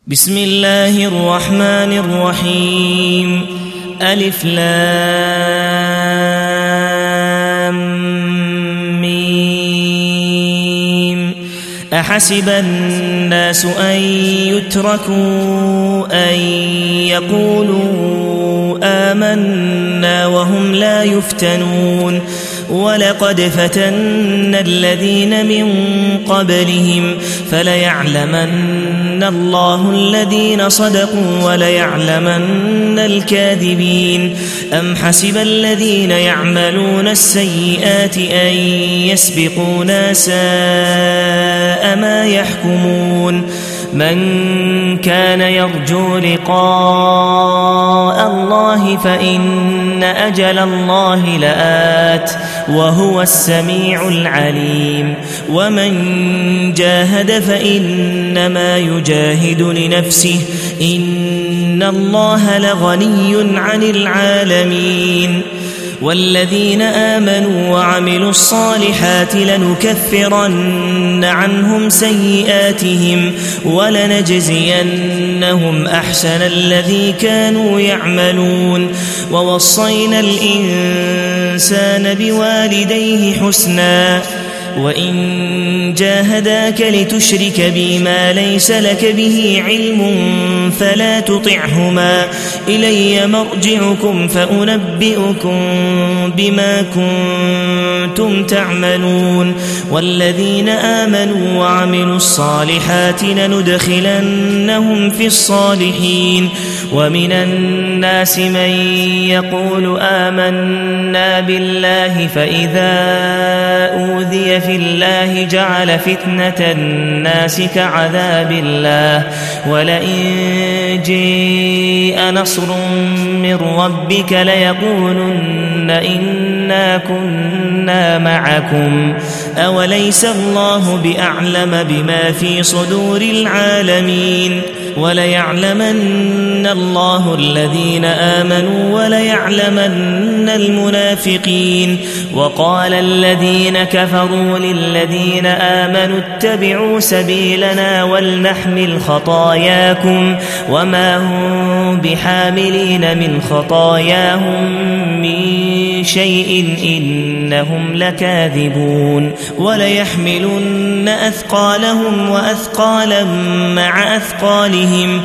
بسم الله الرحمن الرحيم ألف لام ميم أحسب الناس أن يتركوا أن يقولوا آمنا وهم لا يفتنون ولقد فتنا الذين من قبلهم فليعلمن الله الذين صدقوا وليعلمن الكاذبين أم حسب الذين يعملون السيئات أن يسبقونا ساء ما يحكمون من كان يرجو لقاء الله فإن أجل الله لآت وهو السميع العليم ومن جاهد فإنما يجاهد لنفسه إن الله لغني عن العالمين والذين آمنوا وعملوا الصالحات لنكفرن عنهم سيئاتهم ولنجزينهم أحسن الذي كانوا يعملون ووصينا الإنسان بوالديه حسنا وإن جاهداك لتشرك بي ما ليس لك به علم فلا تطعهما إلي مرجعكم فأنبئكم بما كنتم تعملون والذين آمنوا وعملوا الصالحات لندخلنهم في الصالحين ومن الناس من يقول آمنا بالله فإذا أوذي في الله جعل فتنة الناس كعذاب الله ولئن جاء نصر من ربك ليقولن إنا كنا معكم أوليس الله بأعلم بما في صدور العالمين وليعلمن الله الذين آمنوا وليعلمن المنافقين وقال الذين كفروا للذين آمنوا اتبعوا سبيلنا ولنحمل خطاياكم وما هم بحاملين من خطاياهم من شيء إنهم لكاذبون وليحملن أثقالهم وأثقالا مع أثقالهم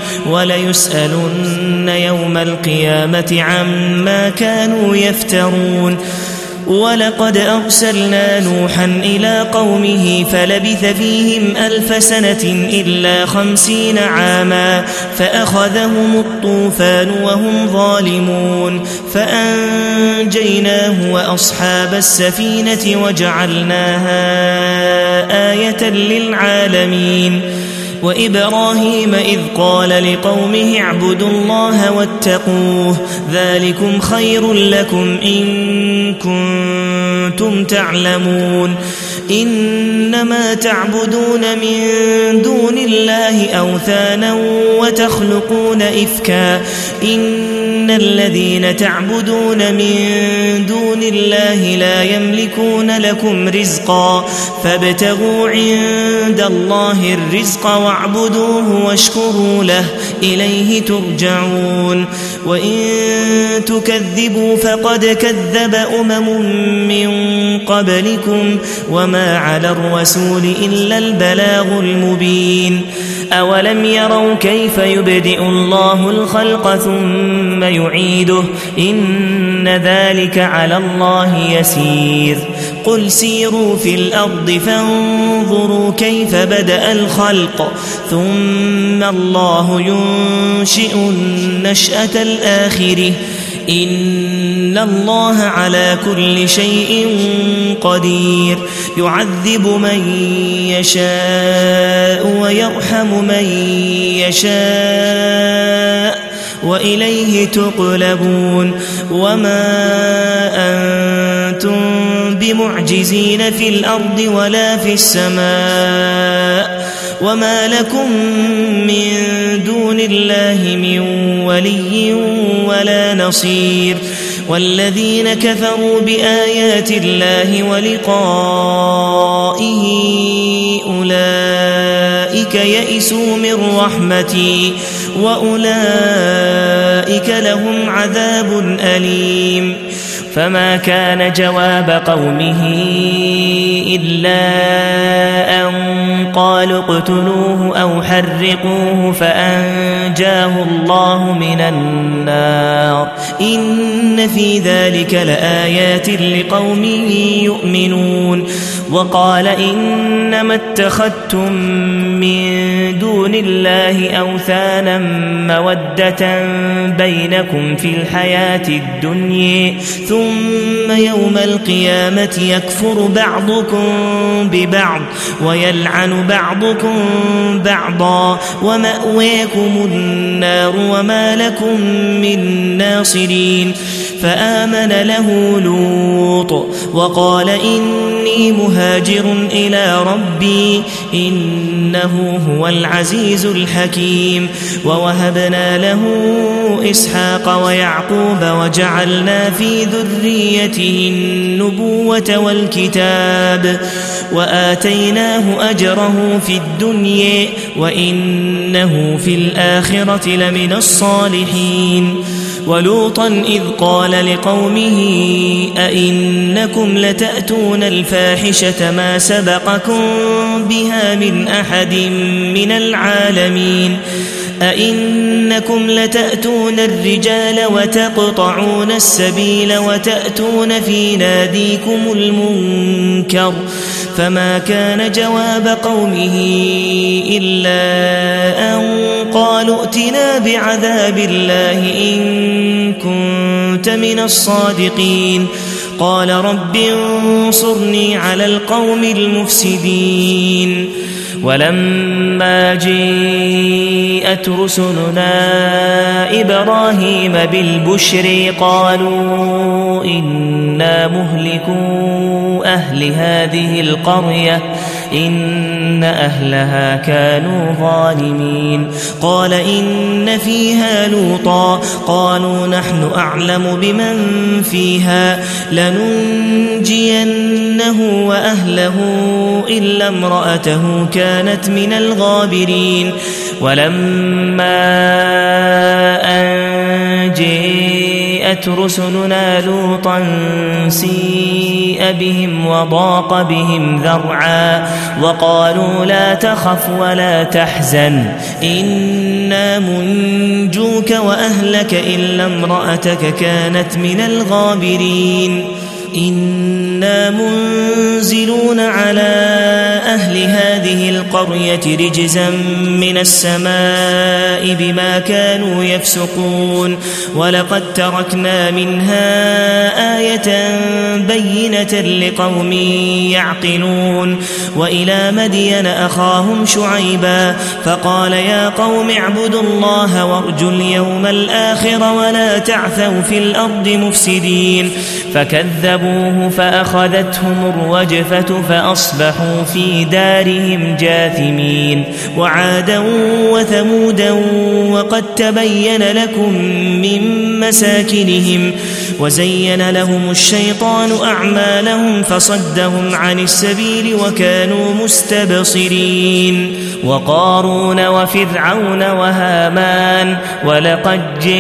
وليسألن يوم القيامة عما كانوا يفترون ولقد أرسلنا نوحا إلى قومه فلبث فيهم 1000 سنة إلا 50 عاما فأخذهم الطوفان وهم ظالمون فأنجيناه وأصحاب السفينة وجعلناها آية للعالمين وإبراهيم إذ قال لقومه اعبدوا الله واتقوه ذلكم خير لكم إن كنتم تعلمون إنما تعبدون من دون الله أوثانا وتخلقون إفكا إن الذين تعبدون من دون الله لا يملكون لكم رزقا فابتغوا عند الله الرزق واعبدوه واشكروا له إليه ترجعون وإن تكذبوا فقد كذب من قبلكم وما على الرسول إلا البلاغ المبين أولم يروا كيف يبدئ الله الخلق ثم يعيده إن ذلك على الله يسير قل سيروا في الأرض فانظروا كيف بدأ الخلق ثم الله ينشئ النشأة الآخرة إن الله على كل شيء قدير يعذب من يشاء ويرحم من يشاء وإليه تقلبون وما أنتم بمعجزين في الأرض ولا في السماء وما لكم من دون الله من ولي ولا نصير والذين كفروا بآيات الله ولقائه أولئك يئسوا من رحمتي وأولئك لهم عذاب أليم فما كان جواب قومه إلا أن قالوا اقتلوه أو حرقوه فأنجاه الله من النار إن في ذلك لآيات لقوم يؤمنون وقال إنما اتخذتم من دون الله أوثانا مودة بينكم في الحياة الدنيا ثم يوم القيامة يكفر بعضكم ببعض ويلعن بعضكم بعضا ومأويكم النار وما لكم من ناصرين فآمن له لوط وقال إني مهاجر إلى ربي إنه هو العزيز الحكيم ووهبنا له إسحاق ويعقوب وجعلنا في ذريته النبوة والكتاب وآتيناه أجره في الدنيا وإنه في الآخرة لمن الصالحين ولوطا إذ قال لقومه أئنكم لتأتون الفاحشة ما سبقكم بها من أحد من العالمين أئنكم لتأتون الرجال وتقطعون السبيل وتأتون في ناديكم المنكر فما كان جواب قومه إلا أن قالوا ائتنا بعذاب الله إن كنت من الصادقين قال رب انصرني على القوم المفسدين ولما جاءت رسلنا إبراهيم بالبشر قالوا إنا مهلكو أهل هذه القرية إن أهلها كانوا ظالمين قال إن فيها لوطا قالوا نحن أعلم بمن فيها لننجينه وأهله إلا امرأته كانت من الغابرين ولما أن جاءت رسلنا لوطا سيء بهم وضاق بهم ذرعا وقالوا لا تخف ولا تحزن إنا منجوك وأهلك إلا امرأتك كانت من الغابرين إنا منزلون على أهل هذه القرية رجزا من السماء بما كانوا يفسقون ولقد تركنا منها آية بينة لقوم يعقلون وإلى مدين أخاهم شعيبا فقال يا قوم اعبدوا الله وارجوا اليوم الآخر ولا تعثوا في الأرض مفسدين فكذبوه فأخذتهم الرجفة فأصبحوا في دارهم جاثمين وعادا وثمودا وقد تبين لكم من مساكنهم وزين لهم الشيطان أعمالهم فصدهم عن السبيل وكانوا مستبصرين وقارون وفرعون وهامان ولقد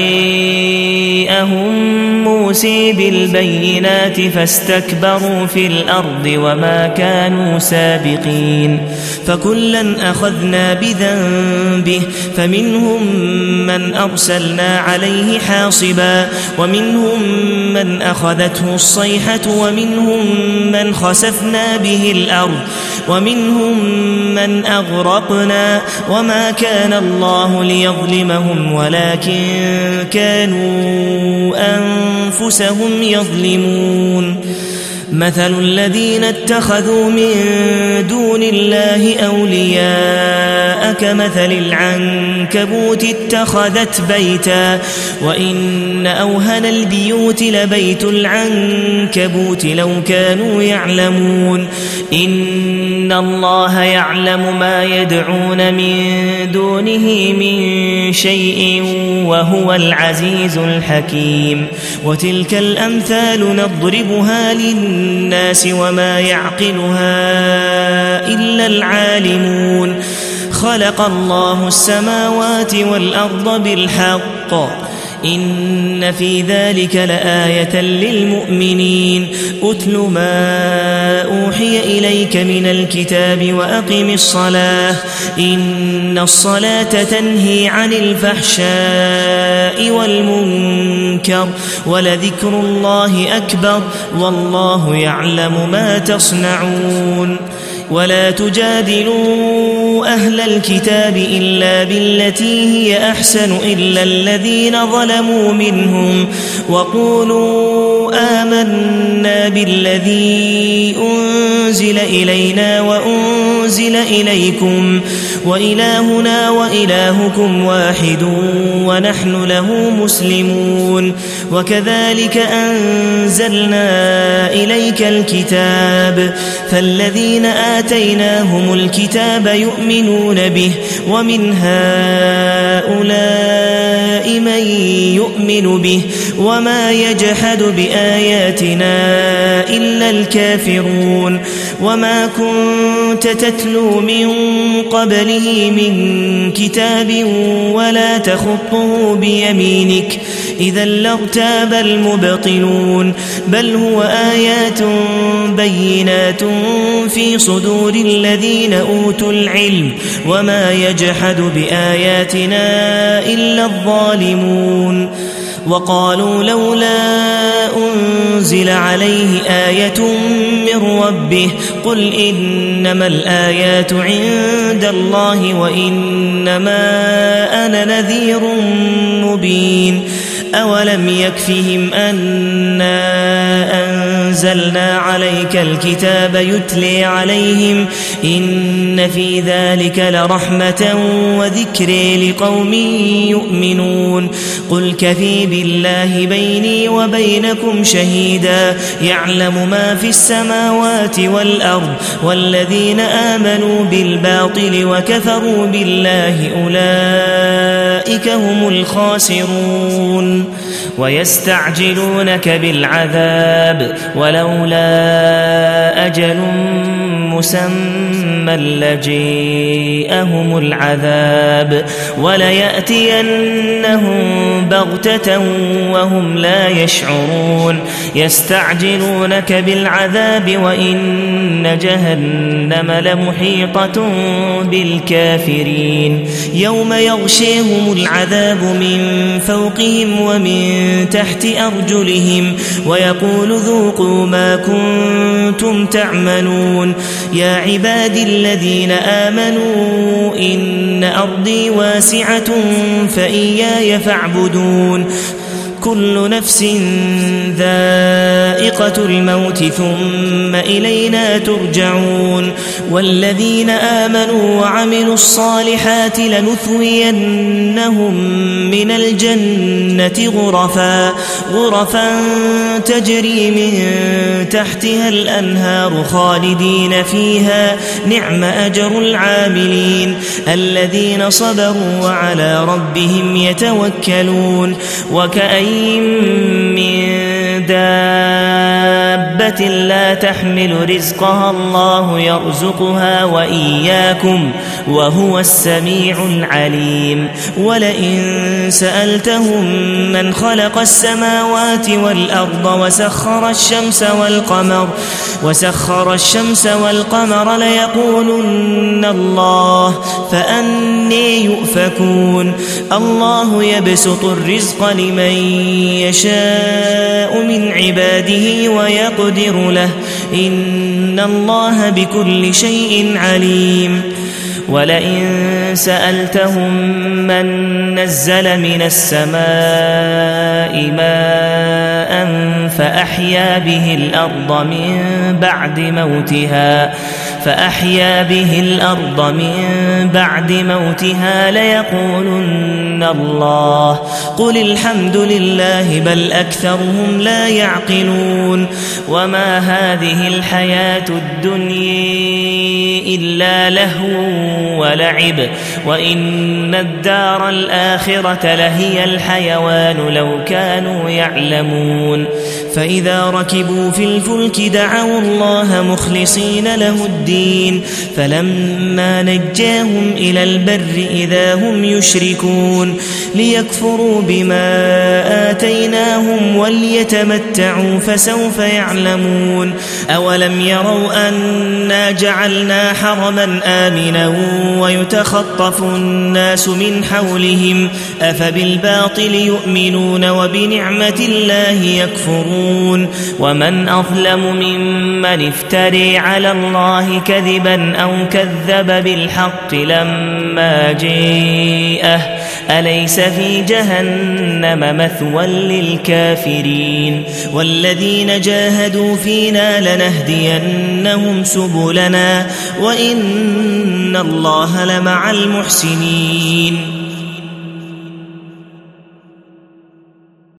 جاءهم موسى بالبينات فاستكبروا في الأرض وما كانوا سابقين فكلا أخذنا بذنبه فمنهم من أرسلنا عليه حاصبا ومنهم من أخذته الصيحة ومنهم من خسفنا به الأرض ومنهم من أغرقنا وما كان الله ليظلمهم ولكن كانوا أنفسهم يظلمون مثل الذين اتخذوا من دون الله أولياء كمثل العنكبوت اتخذت بيتا وإن أوهن البيوت لبيت العنكبوت لو كانوا يعلمون إن الله يعلم ما يدعون من دونه من شيء وهو العزيز الحكيم وتلك الأمثال نضربها للناس وما يعقلها إلا العالمون خلق الله السماوات والأرض بالحق إن في ذلك لآية للمؤمنين أتل ما أوحي إليك من الكتاب وأقم الصلاة إن الصلاة تنهي عن الفحشاء والمنكر ولذكر الله أكبر والله يعلم ما تصنعون ولا تجادلوا أهل الكتاب إلا بالتي هي أحسن إلا الذين ظلموا منهم وقولوا آمنا بالذي أنزل إلينا وأنزل إليكم وإلهنا وإلهكم واحد ونحن له مسلمون وكذلك أنزلنا إليك الكتاب فالذين آتيناهم الكتاب يؤمنون به ومن هؤلاء من يؤمن به وما يجحد بآياتنا إلا الكافرون وما كنت تتلو من قبله من كتاب ولا تخطه بيمينك إذا لارتاب المبطلون بل هو آيات بينات في صدور الذين أوتوا العلم وما يجحد بآياتنا إلا الظالمون وقالوا لولا أنزل عليه آية من ربه قل إنما الآيات عند الله وإنما أنا نذير مبين أولم يكفهم أنا أنزلنا عليك الكتاب يتلي عليهم إن في ذلك لرحمة وذكر لقوم يؤمنون قل كفي بالله بيني وبينكم شهيدا يعلم ما في السماوات والأرض والذين آمنوا بالباطل وكفروا بالله أولئك هم الخاسرون ويستعجلونك بالعذاب ولولا أجل مسمى لجيءهم العذاب وليأتينهم بغتة وهم لا يشعرون يستعجلونك بالعذاب وإن جهنم لمحيطة بالكافرين يوم يغشيهم العذاب من فوقهم ومن تحت أرجلهم ويقول ذوقوا ما كنتم تعملون يا عبادي الذين آمنوا إن أرضي واسعة فإياي فاعبدون كل نفس ذائقة الموت ثم إلينا ترجعون والذين آمنوا وعملوا الصالحات لنثوينهم من الجنة غرفا تجري من تحتها الأنهار خالدين فيها نعم أجر العاملين الذين صبروا وعلى ربهم يتوكلون وكأين من دابة لا تحمل رزقها الله يرزقها وإياكم وهو السميع العليم ولئن سألتهم من خلق السماوات والأرض وسخر الشمس والقمر ليقولن الله فأني يؤفكون الله يبسط الرزق لمن يشاء من عباده ويقدر له إن الله بكل شيء عليم ولئن سألتهم من نزل من السماء ماء فأحيا به الأرض من بعد موتها ليقولن الله قل الحمد لله بل أكثرهم لا يعقلون وما هذه الحياة الدنيا إلا لهو ولعب وإن الدار الآخرة لهي الحيوان لو كانوا يعلمون فإذا ركبوا في الفلك دعوا الله مخلصين له الدين فلما نجاهم إلى البر إذا هم يشركون ليكفروا بما آتيناهم وليتمتعوا فسوف يعلمون أولم يروا أنا جعلنا حرما آمنا ويتخطف الناس من حولهم أفبالباطل يؤمنون وبنعمة الله يكفرون ومن أظلم ممن افتري على الله كذبا أو كذب بالحق لما جاءه أليس في جهنم مثوى للكافرين والذين جاهدوا فينا لنهدينهم سبلنا وإن الله لمع المحسنين